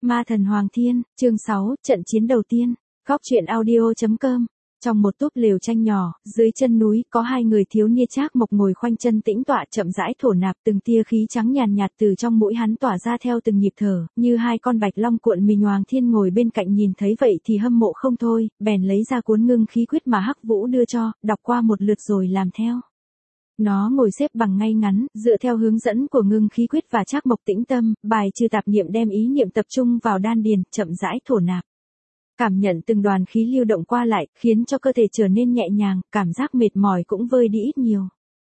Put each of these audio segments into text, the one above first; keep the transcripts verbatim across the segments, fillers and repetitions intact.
Ma thần Hoàng Thiên, chương sáu, trận chiến đầu tiên. Góc truyện audio chấm com. Trong một túp lều tranh nhỏ, dưới chân núi, có hai người thiếu niên Trác Mộc ngồi khoanh chân tĩnh tọa chậm rãi thổ nạp, từng tia khí trắng nhàn nhạt từ trong mũi hắn tỏa ra theo từng nhịp thở, như hai con bạch long cuộn mình. Hoàng Thiên ngồi bên cạnh nhìn thấy vậy thì hâm mộ không thôi, bèn lấy ra cuốn ngưng khí quyết mà Hắc Vũ đưa cho, đọc qua một lượt rồi làm theo. Nó ngồi xếp bằng ngay ngắn, dựa theo hướng dẫn của ngưng khí quyết và Trác Mộc tĩnh tâm, bài trừ tạp niệm, đem ý niệm tập trung vào đan điền, chậm rãi thổ nạp. Cảm nhận từng đoàn khí lưu động qua lại, khiến cho cơ thể trở nên nhẹ nhàng, cảm giác mệt mỏi cũng vơi đi ít nhiều.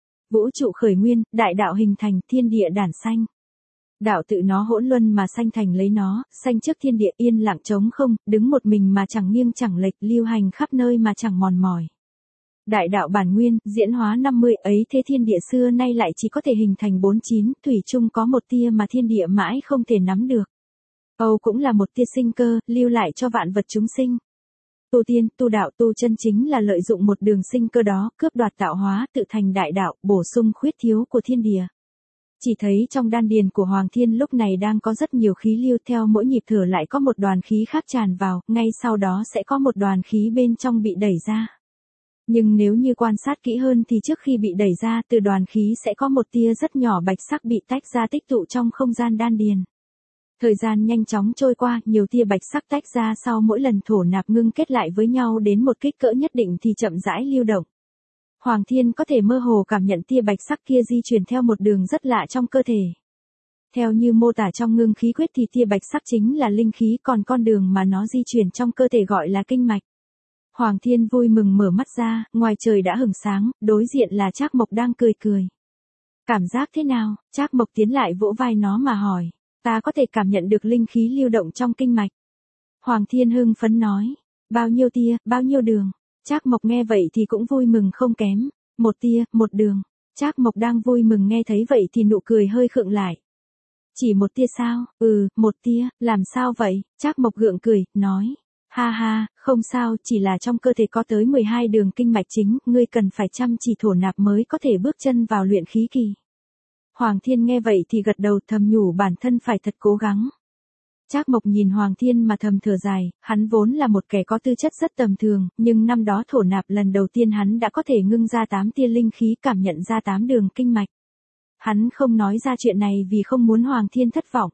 Vũ trụ khởi nguyên, đại đạo hình thành, thiên địa đản sanh. Đạo tự nó hỗn luân mà sanh thành lấy nó, sanh trước thiên địa, yên lặng trống không, đứng một mình mà chẳng nghiêng chẳng lệch, lưu hành khắp nơi mà chẳng mòn mỏi. Đại đạo bản nguyên, diễn hóa năm mươi ấy, thế thiên địa xưa nay lại chỉ có thể hình thành bốn chín, thủy chung có một tia mà thiên địa mãi không thể nắm được. Âu cũng là một tia sinh cơ, lưu lại cho vạn vật chúng sinh. Tu tiên, tu đạo, tu chân chính là lợi dụng một đường sinh cơ đó, cướp đoạt tạo hóa, tự thành đại đạo, bổ sung khuyết thiếu của thiên địa. Chỉ thấy trong đan điền của Hoàng Thiên lúc này đang có rất nhiều khí lưu, theo mỗi nhịp thở lại có một đoàn khí khác tràn vào, ngay sau đó sẽ có một đoàn khí bên trong bị đẩy ra. Nhưng nếu như quan sát kỹ hơn thì trước khi bị đẩy ra, từ đoàn khí sẽ có một tia rất nhỏ bạch sắc bị tách ra tích tụ trong không gian đan điền. Thời gian nhanh chóng trôi qua, nhiều tia bạch sắc tách ra sau mỗi lần thổ nạp ngưng kết lại với nhau đến một kích cỡ nhất định thì chậm rãi lưu động. Hoàng Thiên có thể mơ hồ cảm nhận tia bạch sắc kia di chuyển theo một đường rất lạ trong cơ thể. Theo như mô tả trong ngưng khí quyết thì tia bạch sắc chính là linh khí, còn con đường mà nó di chuyển trong cơ thể gọi là kinh mạch. Hoàng Thiên vui mừng mở mắt ra, ngoài trời đã hửng sáng, đối diện là Trác Mộc đang cười cười. Cảm giác thế nào? Trác Mộc tiến lại vỗ vai nó mà hỏi. Ta có thể cảm nhận được linh khí lưu động trong kinh mạch. Hoàng Thiên hưng phấn nói. Bao nhiêu tia, bao nhiêu đường? Trác Mộc nghe vậy thì cũng vui mừng không kém. Một tia, một đường. Trác Mộc đang vui mừng nghe thấy vậy thì nụ cười hơi khựng lại. Chỉ một tia sao? Ừ, một tia, làm sao vậy? Trác Mộc gượng cười, nói. Ha ha, không sao, chỉ là trong cơ thể có tới mười hai đường kinh mạch chính, ngươi cần phải chăm chỉ thổ nạp mới có thể bước chân vào luyện khí kỳ. Hoàng Thiên nghe vậy thì gật đầu, thầm nhủ bản thân phải thật cố gắng. Trác Mộc nhìn Hoàng Thiên mà thầm thở dài, hắn vốn là một kẻ có tư chất rất tầm thường, nhưng năm đó thổ nạp lần đầu tiên hắn đã có thể ngưng ra tám tia linh khí, cảm nhận ra tám đường kinh mạch. Hắn không nói ra chuyện này vì không muốn Hoàng Thiên thất vọng.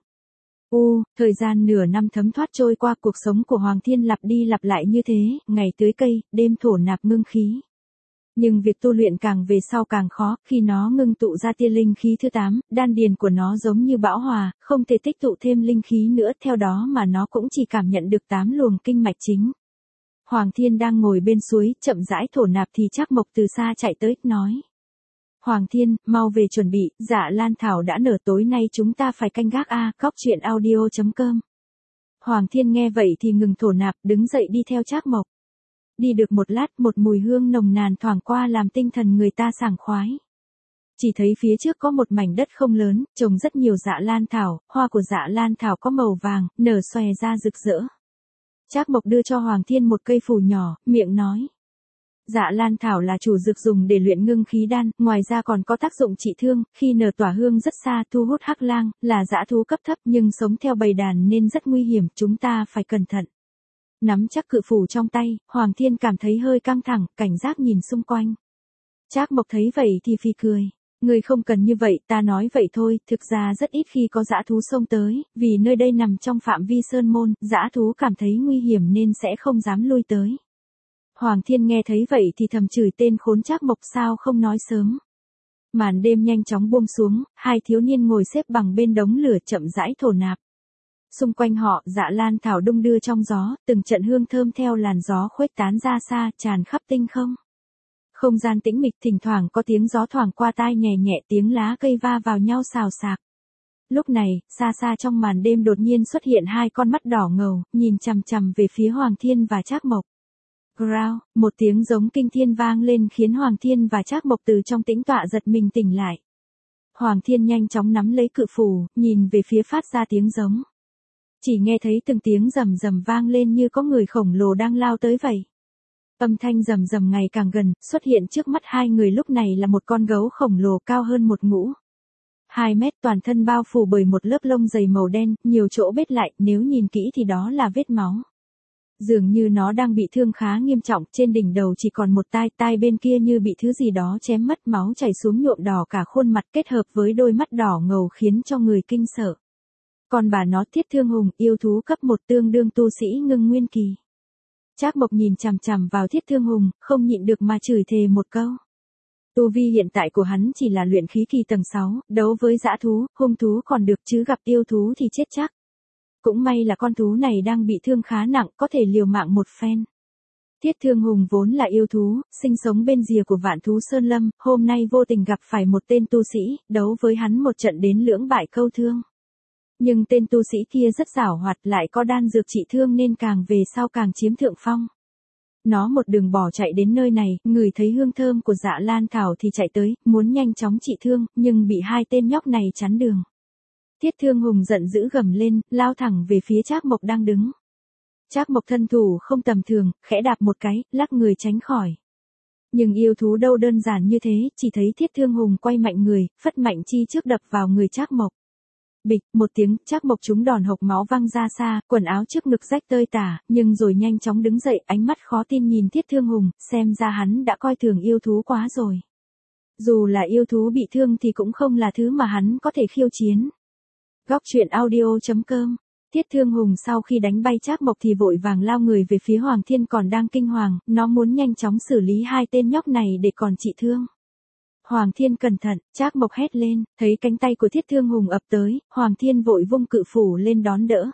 U, thời gian nửa năm thấm thoát trôi qua, cuộc sống của Hoàng Thiên lặp đi lặp lại như thế, ngày tưới cây, đêm thổ nạp ngưng khí. Nhưng việc tu luyện càng về sau càng khó, khi nó ngưng tụ ra tia linh khí thứ tám, đan điền của nó giống như bão hòa, không thể tích tụ thêm linh khí nữa, theo đó mà nó cũng chỉ cảm nhận được tám luồng kinh mạch chính. Hoàng Thiên đang ngồi bên suối, chậm rãi thổ nạp thì Trác Mộc từ xa chạy tới, nói. Hoàng Thiên, mau về chuẩn bị, Dạ Lan Thảo đã nở, tối nay chúng ta phải canh gác a. Góc truyện audio chấm com. Hoàng Thiên nghe vậy thì ngừng thổ nạp, đứng dậy đi theo Trác Mộc. Đi được một lát, một mùi hương nồng nàn thoảng qua làm tinh thần người ta sảng khoái. Chỉ thấy phía trước có một mảnh đất không lớn, trồng rất nhiều dạ lan thảo, hoa của dạ lan thảo có màu vàng, nở xòe ra rực rỡ. Trác Mộc đưa cho Hoàng Thiên một cây phù nhỏ, miệng nói. Dạ lan thảo là chủ dược dùng để luyện ngưng khí đan, ngoài ra còn có tác dụng trị thương, khi nở tỏa hương rất xa, thu hút hắc lang, là dã thú cấp thấp nhưng sống theo bầy đàn nên rất nguy hiểm, chúng ta phải cẩn thận. Nắm chắc cự phủ trong tay, Hoàng Thiên cảm thấy hơi căng thẳng, cảnh giác nhìn xung quanh. Trác Mộc thấy vậy thì phì cười. Ngươi không cần như vậy, ta nói vậy thôi, thực ra rất ít khi có dã thú xông tới, vì nơi đây nằm trong phạm vi sơn môn, dã thú cảm thấy nguy hiểm nên sẽ không dám lui tới. Hoàng Thiên nghe thấy vậy thì thầm chửi tên khốn Trác Mộc sao không nói sớm. Màn đêm nhanh chóng buông xuống, hai thiếu niên ngồi xếp bằng bên đống lửa chậm rãi thổ nạp. Xung quanh họ, dạ lan thảo đung đưa trong gió, từng trận hương thơm theo làn gió khuếch tán ra xa, tràn khắp tinh không. Không gian tĩnh mịch, thỉnh thoảng có tiếng gió thoảng qua tai nhẹ nhẹ, tiếng lá cây va vào nhau xào xạc. Lúc này, xa xa trong màn đêm đột nhiên xuất hiện hai con mắt đỏ ngầu, nhìn chằm chằm về phía Hoàng Thiên và Trác Mộc. Growl, một tiếng giống kinh thiên vang lên khiến Hoàng Thiên và Trác Mộc từ trong tĩnh tọa giật mình tỉnh lại. Hoàng Thiên nhanh chóng nắm lấy cự phù, nhìn về phía phát ra tiếng giống. Chỉ nghe thấy từng tiếng rầm rầm vang lên như có người khổng lồ đang lao tới vậy. Âm thanh rầm rầm ngày càng gần, xuất hiện trước mắt hai người lúc này là một con gấu khổng lồ cao hơn một ngũ. hai mét, toàn thân bao phủ bởi một lớp lông dày màu đen, nhiều chỗ bết lại, nếu nhìn kỹ thì đó là vết máu. Dường như nó đang bị thương khá nghiêm trọng, trên đỉnh đầu chỉ còn một tai, tai bên kia như bị thứ gì đó chém mất, máu chảy xuống nhuộm đỏ cả khuôn mặt kết hợp với đôi mắt đỏ ngầu khiến cho người kinh sợ. Còn bà nó Thiết Thương Hùng, yêu thú cấp một tương đương tu sĩ ngưng nguyên kỳ. Trác Mộc nhìn chằm chằm vào Thiết Thương Hùng, không nhịn được mà chửi thề một câu. Tu vi hiện tại của hắn chỉ là luyện khí kỳ tầng sáu, đấu với dã thú, hung thú còn được chứ gặp yêu thú thì chết chắc. Cũng may là con thú này đang bị thương khá nặng, có thể liều mạng một phen. Thiết Thương Hùng vốn là yêu thú, sinh sống bên rìa của Vạn Thú Sơn Lâm, hôm nay vô tình gặp phải một tên tu sĩ, đấu với hắn một trận đến lưỡng bại câu thương. Nhưng tên tu sĩ kia rất giảo hoạt, lại có đan dược trị thương nên càng về sau càng chiếm thượng phong. Nó một đường bỏ chạy đến nơi này, ngửi thấy hương thơm của Dạ Lan Thảo thì chạy tới, muốn nhanh chóng trị thương, nhưng bị hai tên nhóc này chắn đường. Thiết Thương Hùng giận dữ gầm lên, lao thẳng về phía Trác Mộc đang đứng. Trác Mộc thân thủ không tầm thường, khẽ đạp một cái, lắc người tránh khỏi. Nhưng yêu thú đâu đơn giản như thế, chỉ thấy Thiết Thương Hùng quay mạnh người, phất mạnh chi trước đập vào người Trác Mộc. Bịch, một tiếng, Trác Mộc trúng đòn hộc máu văng ra xa, quần áo trước ngực rách tơi tả, nhưng rồi nhanh chóng đứng dậy, ánh mắt khó tin nhìn Thiết Thương Hùng, xem ra hắn đã coi thường yêu thú quá rồi. Dù là yêu thú bị thương thì cũng không là thứ mà hắn có thể khiêu chiến. Góc truyện audio chấm com. Thiết Thương Hùng sau khi đánh bay Trác Mộc thì vội vàng lao người về phía Hoàng Thiên còn đang kinh hoàng, nó muốn nhanh chóng xử lý hai tên nhóc này để còn trị thương. Hoàng Thiên cẩn thận, Trác Mộc hét lên, thấy cánh tay của Thiết Thương Hùng ập tới, Hoàng Thiên vội vung cự phủ lên đón đỡ.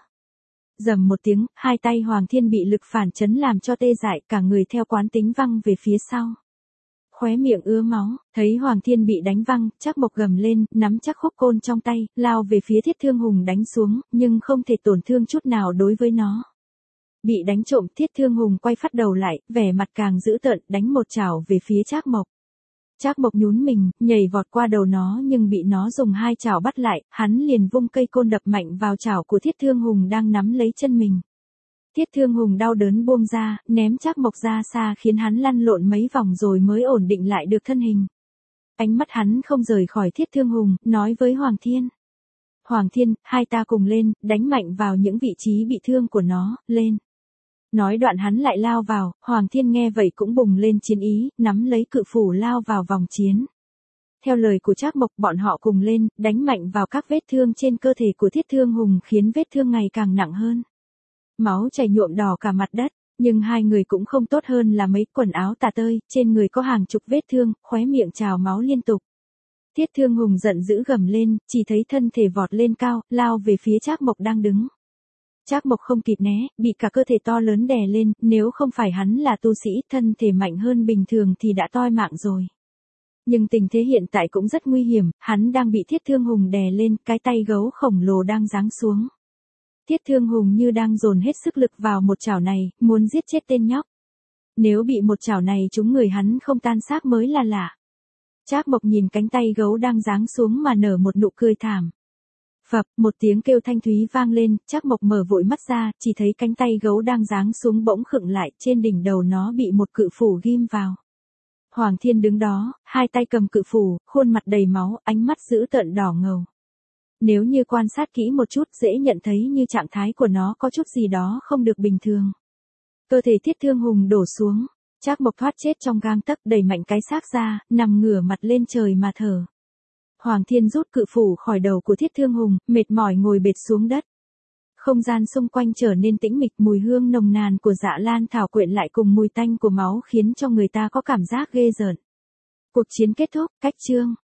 Rầm một tiếng, hai tay Hoàng Thiên bị lực phản chấn làm cho tê dại, cả người theo quán tính văng về phía sau. Khóe miệng ứa máu, thấy Hoàng Thiên bị đánh văng, Trác Mộc gầm lên, nắm chắc khúc côn trong tay, lao về phía Thiết Thương Hùng đánh xuống, nhưng không thể tổn thương chút nào đối với nó. Bị đánh trộm, Thiết Thương Hùng quay phát đầu lại, vẻ mặt càng dữ tợn, đánh một chảo về phía Trác Mộc. Trác Mộc nhún mình, nhảy vọt qua đầu nó nhưng bị nó dùng hai chảo bắt lại, hắn liền vung cây côn đập mạnh vào chảo của Thiết Thương Hùng đang nắm lấy chân mình. Thiết Thương Hùng đau đớn buông ra, ném Trác Mộc ra xa khiến hắn lăn lộn mấy vòng rồi mới ổn định lại được thân hình. Ánh mắt hắn không rời khỏi Thiết Thương Hùng, nói với Hoàng Thiên. Hoàng Thiên, hai ta cùng lên, đánh mạnh vào những vị trí bị thương của nó, lên. Nói đoạn hắn lại lao vào, Hoàng Thiên nghe vậy cũng bùng lên chiến ý, nắm lấy cự phủ lao vào vòng chiến. Theo lời của Trác Mộc, bọn họ cùng lên, đánh mạnh vào các vết thương trên cơ thể của Thiết Thương Hùng khiến vết thương ngày càng nặng hơn. Máu chảy nhuộm đỏ cả mặt đất, nhưng hai người cũng không tốt hơn là mấy, quần áo tả tơi, trên người có hàng chục vết thương, khóe miệng trào máu liên tục. Thiết Thương Hùng giận dữ gầm lên, chỉ thấy thân thể vọt lên cao, lao về phía Trác Mộc đang đứng. Trác Mộc không kịp né, bị cả cơ thể to lớn đè lên, nếu không phải hắn là tu sĩ, thân thể mạnh hơn bình thường thì đã toi mạng rồi. Nhưng tình thế hiện tại cũng rất nguy hiểm, hắn đang bị Thiết Thương Hùng đè lên, cái tay gấu khổng lồ đang giáng xuống. Thiết Thương Hùng như đang dồn hết sức lực vào một chảo này, muốn giết chết tên nhóc. Nếu bị một chảo này trúng người hắn không tan xác mới là lạ. Trác Mộc nhìn cánh tay gấu đang giáng xuống mà nở một nụ cười thảm. Phập, một tiếng kêu thanh thúy vang lên, Trác Mộc mở vội mắt ra, chỉ thấy cánh tay gấu đang giáng xuống bỗng khựng lại, trên đỉnh đầu nó bị một cự phủ ghim vào. Hoàng Thiên đứng đó, hai tay cầm cự phủ, khuôn mặt đầy máu, ánh mắt dữ tợn đỏ ngầu. Nếu như quan sát kỹ một chút dễ nhận thấy như trạng thái của nó có chút gì đó không được bình thường. Cơ thể Thiết Thương Hùng đổ xuống, Trác Mộc thoát chết trong gang tấc, đẩy mạnh cái xác ra, nằm ngửa mặt lên trời mà thở. Hoàng Thiên rút cự phủ khỏi đầu của Thiết Thương Hùng, mệt mỏi ngồi bệt xuống đất. Không gian xung quanh trở nên tĩnh mịch, mùi hương nồng nàn của Dạ Lan Thảo quyện lại cùng mùi tanh của máu khiến cho người ta có cảm giác ghê rợn. Cuộc chiến kết thúc, cách chương.